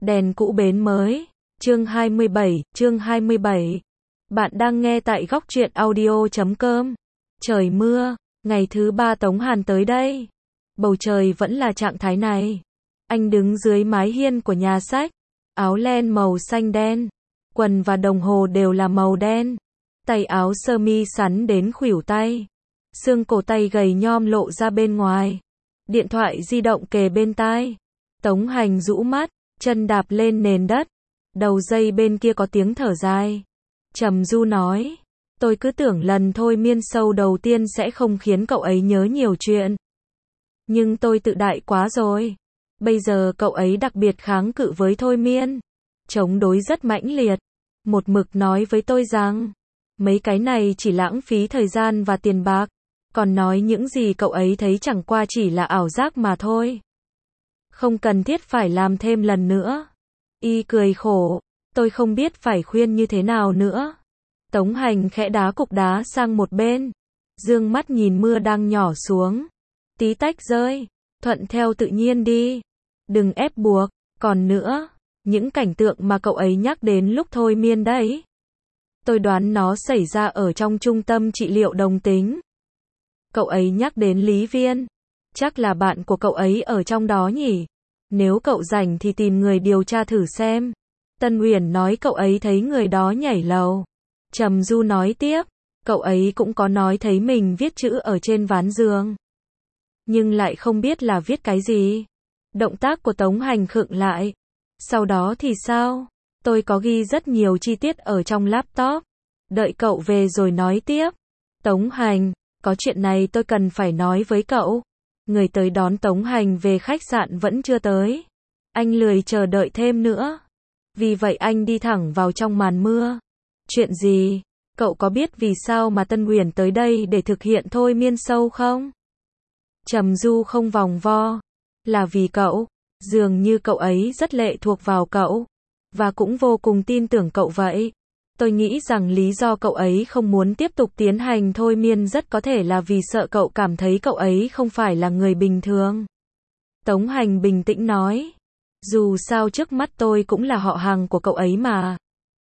Đèn cũ bến mới. Chương 27. Bạn đang nghe tại góc truyện audio.com. Trời mưa, ngày thứ 3 Tống Hàn tới đây. Bầu trời vẫn là trạng thái này. Anh đứng dưới mái hiên của nhà sách, áo len màu xanh đen, quần và đồng hồ đều là màu đen, tay áo sơ mi sắn đến khuỷu tay, xương cổ tay gầy nhom lộ ra bên ngoài, điện thoại di động kề bên tai. Tống Hành rũ mắt, chân đạp lên nền đất, đầu dây bên kia có tiếng thở dài. Trầm Du nói, tôi cứ tưởng lần thôi miên sâu đầu tiên sẽ không khiến cậu ấy nhớ nhiều chuyện. Nhưng tôi tự đại quá rồi. Bây giờ cậu ấy đặc biệt kháng cự với thôi miên, chống đối rất mãnh liệt, một mực nói với tôi rằng, mấy cái này chỉ lãng phí thời gian và tiền bạc, còn nói những gì cậu ấy thấy chẳng qua chỉ là ảo giác mà thôi. Không cần thiết phải làm thêm lần nữa. Y cười khổ, tôi không biết phải khuyên như thế nào nữa. Tống Hành khẽ đá cục đá sang một bên, dương mắt nhìn mưa đang nhỏ xuống, tí tách rơi, thuận theo tự nhiên đi, đừng ép buộc. Còn nữa, những cảnh tượng mà cậu ấy nhắc đến lúc thôi miên đấy, tôi đoán nó xảy ra ở trong trung tâm trị liệu đồng tính. Cậu ấy nhắc đến Lý Viên, chắc là bạn của cậu ấy ở trong đó nhỉ? Nếu cậu rảnh thì tìm người điều tra thử xem. Tân Uyển nói cậu ấy thấy người đó nhảy lầu. Trầm Du nói tiếp, cậu ấy cũng có nói thấy mình viết chữ ở trên ván giường, nhưng lại không biết là viết cái gì. Động tác của Tống Hành khựng lại. Sau đó thì sao? Tôi có ghi rất nhiều chi tiết ở trong laptop. Đợi cậu về rồi nói tiếp. Tống Hành, có chuyện này tôi cần phải nói với cậu. Người tới đón Tống Hành về khách sạn vẫn chưa tới. Anh lười chờ đợi thêm nữa. Vì vậy anh đi thẳng vào trong màn mưa. Chuyện gì? Cậu có biết vì sao mà Tân Uyển tới đây để thực hiện thôi miên sâu không? Trầm Du không vòng vo. Là vì cậu. Dường như cậu ấy rất lệ thuộc vào cậu, và cũng vô cùng tin tưởng cậu vậy. Tôi nghĩ rằng lý do cậu ấy không muốn tiếp tục tiến hành thôi miên rất có thể là vì sợ cậu cảm thấy cậu ấy không phải là người bình thường. Tống Hành bình tĩnh nói. Dù sao trước mắt tôi cũng là họ hàng của cậu ấy mà.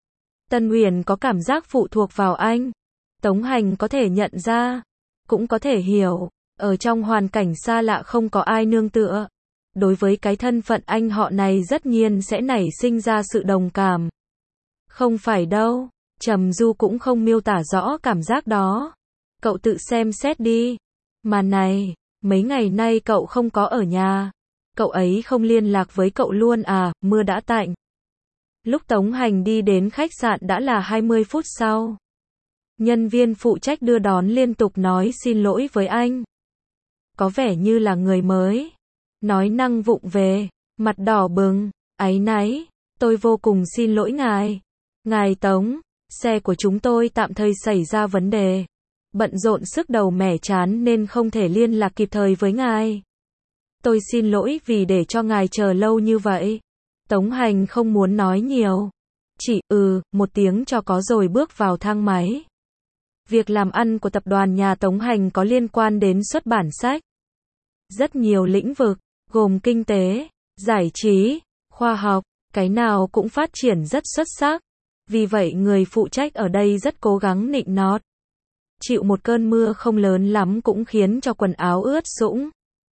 Tân Uyển có cảm giác phụ thuộc vào anh. Tống Hành có thể nhận ra, cũng có thể hiểu, ở trong hoàn cảnh xa lạ không có ai nương tựa. Đối với cái thân phận anh họ này rất nhiên sẽ nảy sinh ra sự đồng cảm. Không phải đâu, Trầm Du cũng không miêu tả rõ cảm giác đó. Cậu tự xem xét đi. Mà này, mấy ngày nay cậu không có ở nhà. Cậu ấy không liên lạc với cậu luôn à? Mưa đã tạnh. Lúc Tống Hành đi đến khách sạn đã là 20 phút sau. Nhân viên phụ trách đưa đón liên tục nói xin lỗi với anh. Có vẻ như là người mới. Nói năng vụng về, mặt đỏ bừng, áy náy. Tôi vô cùng xin lỗi ngài. Ngài Tống, xe của chúng tôi tạm thời xảy ra vấn đề. Bận rộn sức đầu mẻ chán nên không thể liên lạc kịp thời với ngài. Tôi xin lỗi vì để cho ngài chờ lâu như vậy. Tống Hành không muốn nói nhiều. Chỉ một tiếng cho có rồi bước vào thang máy. Việc làm ăn của tập đoàn nhà Tống Hành có liên quan đến xuất bản sách. Rất nhiều lĩnh vực, gồm kinh tế, giải trí, khoa học, cái nào cũng phát triển rất xuất sắc. Vì vậy người phụ trách ở đây rất cố gắng nịnh nọt. Chịu một cơn mưa không lớn lắm cũng khiến cho quần áo ướt sũng,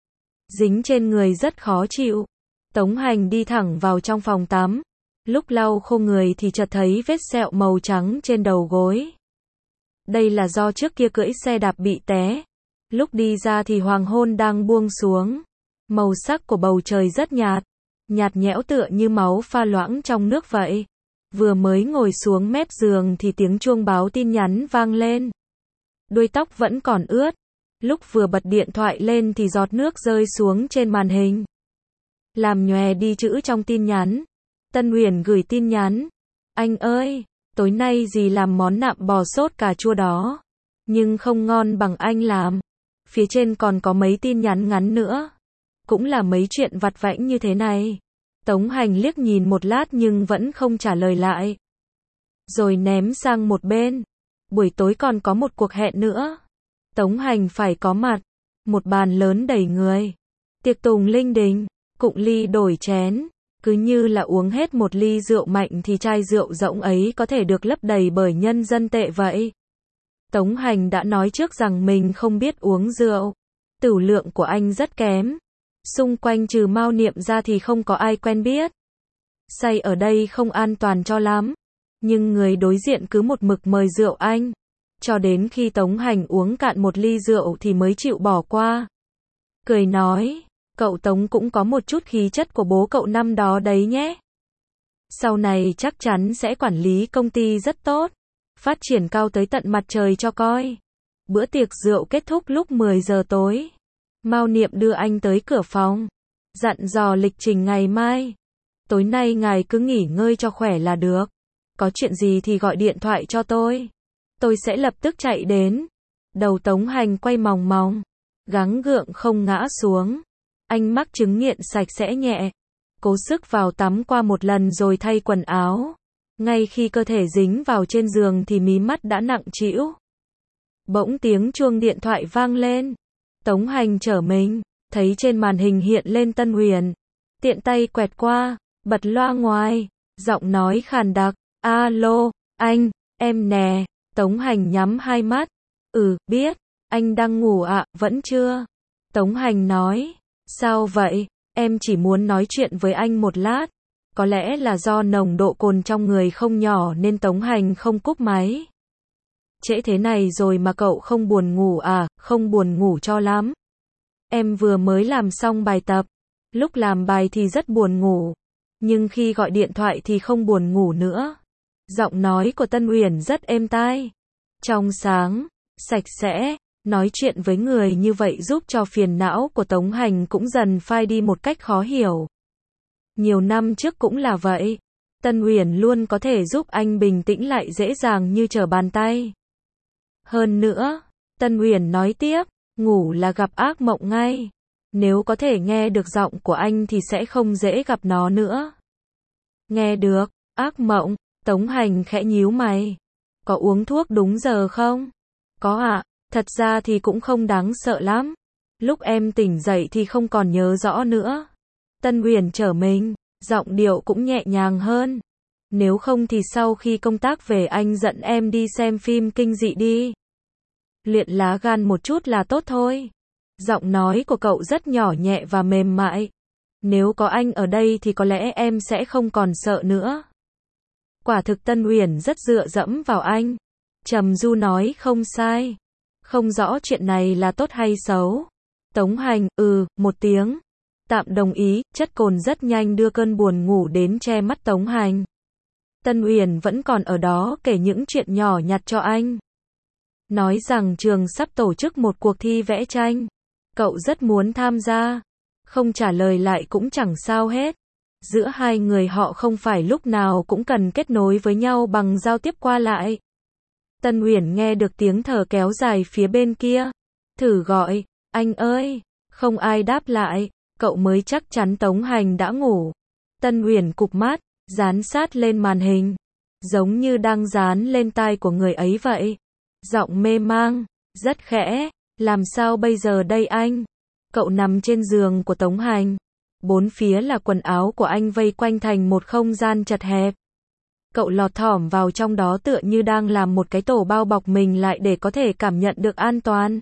dính trên người rất khó chịu. Tống Hành đi thẳng vào trong phòng tắm. Lúc lau khô người thì chợt thấy vết sẹo màu trắng trên đầu gối. Đây là do trước kia cưỡi xe đạp bị té. Lúc đi ra thì hoàng hôn đang buông xuống. Màu sắc của bầu trời rất nhạt, nhạt nhẽo tựa như máu pha loãng trong nước vậy. Vừa mới ngồi xuống mép giường thì tiếng chuông báo tin nhắn vang lên. Đuôi tóc vẫn còn ướt. Lúc vừa bật điện thoại lên thì giọt nước rơi xuống trên màn hình, làm nhòe đi chữ trong tin nhắn. Tân Uyển gửi tin nhắn. Anh ơi, tối nay dì làm món nạm bò sốt cà chua đó, nhưng không ngon bằng anh làm. Phía trên còn có mấy tin nhắn ngắn nữa, cũng là mấy chuyện vặt vãnh như thế này. Tống Hành liếc nhìn một lát nhưng vẫn không trả lời lại, rồi ném sang một bên. Buổi tối còn có một cuộc hẹn nữa. Tống Hành phải có mặt. Một bàn lớn đầy người. Tiệc tùng linh đình, cụng ly đổi chén. Cứ như là uống hết một ly rượu mạnh thì chai rượu rỗng ấy có thể được lấp đầy bởi nhân dân tệ vậy. Tống Hành đã nói trước rằng mình không biết uống rượu. Tửu lượng của anh rất kém. Xung quanh trừ Mao Niệm ra thì không có ai quen biết. Say ở đây không an toàn cho lắm. Nhưng người đối diện cứ một mực mời rượu anh. Cho đến khi Tống Hành uống cạn một ly rượu thì mới chịu bỏ qua. Cười nói, cậu Tống cũng có một chút khí chất của bố cậu năm đó đấy nhé. Sau này chắc chắn sẽ quản lý công ty rất tốt. Phát triển cao tới tận mặt trời cho coi. Bữa tiệc rượu kết thúc lúc 10 giờ tối. Mao Niệm đưa anh tới cửa phòng. Dặn dò lịch trình ngày mai. Tối nay ngài cứ nghỉ ngơi cho khỏe là được. Có chuyện gì thì gọi điện thoại cho tôi. Tôi sẽ lập tức chạy đến. Đầu Tống Hành quay mòng mòng. Gắng gượng không ngã xuống. Anh mắc chứng nghiện sạch sẽ nhẹ. Cố sức vào tắm qua một lần rồi thay quần áo. Ngay khi cơ thể dính vào trên giường thì mí mắt đã nặng trĩu. Bỗng tiếng chuông điện thoại vang lên. Tống Hành trở mình, thấy trên màn hình hiện lên Tân Huyền. Tiện tay quẹt qua, bật loa ngoài, giọng nói khàn đặc, alo, anh, em nè. Tống Hành nhắm hai mắt. Biết, anh đang ngủ ạ, vẫn chưa? Tống Hành nói, sao vậy, em chỉ muốn nói chuyện với anh một lát. Có lẽ là do nồng độ cồn trong người không nhỏ nên Tống Hành không cúp máy. Trễ thế này rồi mà cậu không buồn ngủ à? Không buồn ngủ cho lắm. Em vừa mới làm xong bài tập. Lúc làm bài thì rất buồn ngủ. Nhưng khi gọi điện thoại thì không buồn ngủ nữa. Giọng nói của Tân Uyển rất êm tai. Trong sáng, sạch sẽ. Nói chuyện với người như vậy giúp cho phiền não của Tống Hành cũng dần phai đi một cách khó hiểu. Nhiều năm trước cũng là vậy. Tân Uyển luôn có thể giúp anh bình tĩnh lại dễ dàng như trở bàn tay. Hơn nữa, Tân Uyển nói tiếp, ngủ là gặp ác mộng ngay. Nếu có thể nghe được giọng của anh thì sẽ không dễ gặp nó nữa. Nghe được, ác mộng, Tống Hành khẽ nhíu mày. Có uống thuốc đúng giờ không? Có ạ, thật ra thì cũng không đáng sợ lắm. Lúc em tỉnh dậy thì không còn nhớ rõ nữa. Tân Uyển trở mình, giọng điệu cũng nhẹ nhàng hơn. Nếu không thì sau khi công tác về anh dẫn em đi xem phim kinh dị đi. Luyện lá gan một chút là tốt thôi. Giọng nói của cậu rất nhỏ nhẹ và mềm mại. Nếu có anh ở đây thì có lẽ em sẽ không còn sợ nữa. Quả thực Tân Uyển rất dựa dẫm vào anh. Trầm Du nói không sai. Không rõ chuyện này là tốt hay xấu. Tống Hành, một tiếng. Tạm đồng ý, chất cồn rất nhanh đưa cơn buồn ngủ đến che mắt Tống Hành. Tân Uyển vẫn còn ở đó kể những chuyện nhỏ nhặt cho anh. Nói rằng trường sắp tổ chức một cuộc thi vẽ tranh. Cậu rất muốn tham gia. Không trả lời lại cũng chẳng sao hết. Giữa hai người họ không phải lúc nào cũng cần kết nối với nhau bằng giao tiếp qua lại. Tân Uyển nghe được tiếng thở kéo dài phía bên kia. Thử gọi, anh ơi. Không ai đáp lại. Cậu mới chắc chắn Tống Hành đã ngủ. Tân Uyển cụp mắt, dán sát lên màn hình. Giống như đang dán lên tai của người ấy vậy. Giọng mê mang, rất khẽ. Làm sao bây giờ đây anh? Cậu nằm trên giường của Tống Hành. Bốn phía là quần áo của anh vây quanh thành một không gian chật hẹp. Cậu lọt thỏm vào trong đó tựa như đang làm một cái tổ bao bọc mình lại để có thể cảm nhận được an toàn.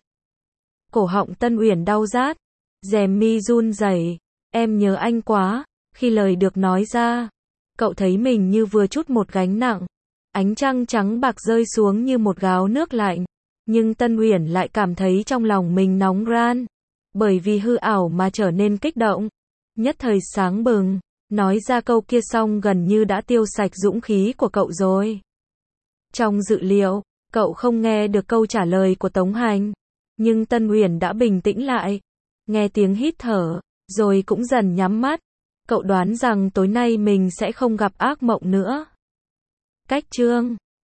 Cổ họng Tân Uyển đau rát. Rèm mi run rẩy. Em nhớ anh quá. Khi lời được nói ra, cậu thấy mình như vừa trút một gánh nặng. Ánh trăng trắng bạc rơi xuống như một gáo nước lạnh. Nhưng Tân Uyển lại cảm thấy trong lòng mình nóng ran. Bởi vì hư ảo mà trở nên kích động. Nhất thời sáng bừng. Nói ra câu kia xong gần như đã tiêu sạch dũng khí của cậu rồi. Trong dự liệu, cậu không nghe được câu trả lời của Tống Hành. Nhưng Tân Uyển đã bình tĩnh lại. Nghe tiếng hít thở, rồi cũng dần nhắm mắt. Cậu đoán rằng tối nay mình sẽ không gặp ác mộng nữa. Cách chương